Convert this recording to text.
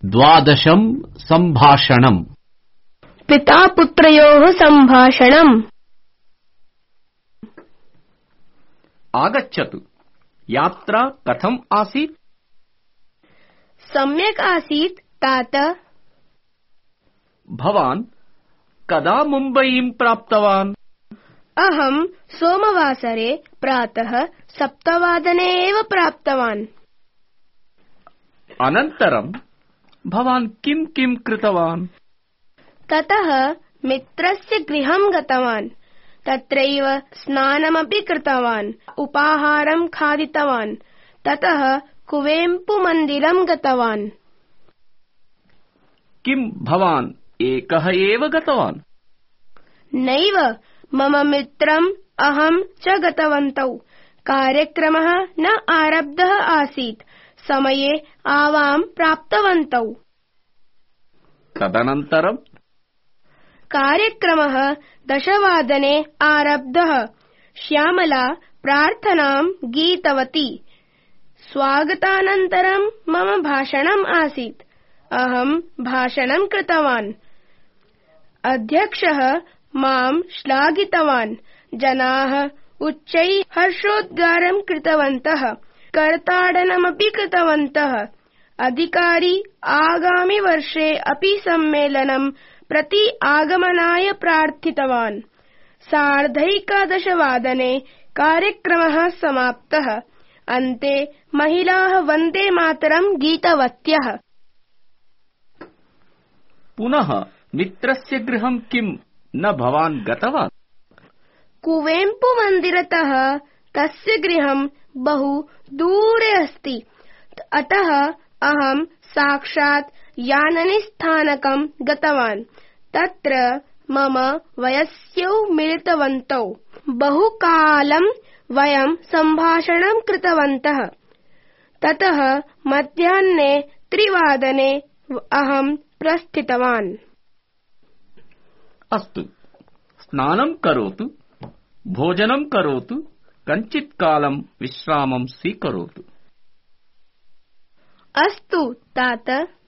द्वादशं सम्भाषणम्। पिता पुत्रयोः सम्भाषणम्। आगच्छतु। यात्रा कथम् आसीत्? सम्यक् आसीत् तात। भवान् कदा मुम्बईं प्राप्तवान्? अहं सोमवासरे प्रातः 7 एव प्राप्तवान्। अनन्तरं भवान् किं कृतवान्? ततः मित्रस्य गृहं गतवान्। तत्रैव स्नानमपि कृतवान्। उपाहारं खादितवान्। ततः कुवेम्पुमन्दिरं गतवान्। किं भवान् एकः एव गतवान्? नैव, मम मित्रम् अहं च गतवन्तौ। कार्यक्रमः न आरब्धः आसीत्। समये आवां प्राप्तवन्तौ। तदनन्तरं? कार्यक्रमः 10 आरब्धः। श्यामला प्रार्थनां गीतवती। स्वागतानन्तरं मम भाषणम् आसीत्। अहं भाषणं कृतवान्। अध्यक्षः मां श्लाघितवान्। जनाः उच्चैः हर्षोद्गारं कृतवन्तः। करताडनमपि कृतवन्तः। अधिकारी आगामिवर्षे अपि सम्मेलनं प्रति आगमनाय प्रार्थितवान्। 11:30 कार्यक्रमः समाप्तः। अन्ते महिलाः वन्दे मातरं गीतवत्यः। पुनः मित्रस्य गृहं किं न भवान् गतवान्? कुवेम्पुमन्दिरतः तस्य गृहं बहु दूरे अस्ति। अतः अहं साक्षात् याननिस्थानकं गतवान्। तत्र मम वयस्यौ मिलितवन्तौ। बहुकालं वयं सम्भाषणं कृतवन्तः। ततः मध्याह्ने 3 अहं प्रस्थितवान्। अस्तु, स्नानं करोतु, भोजनं करोतु, कञ्चित् कालं विश्रामं स्वीकरोतु। अस्तु तात।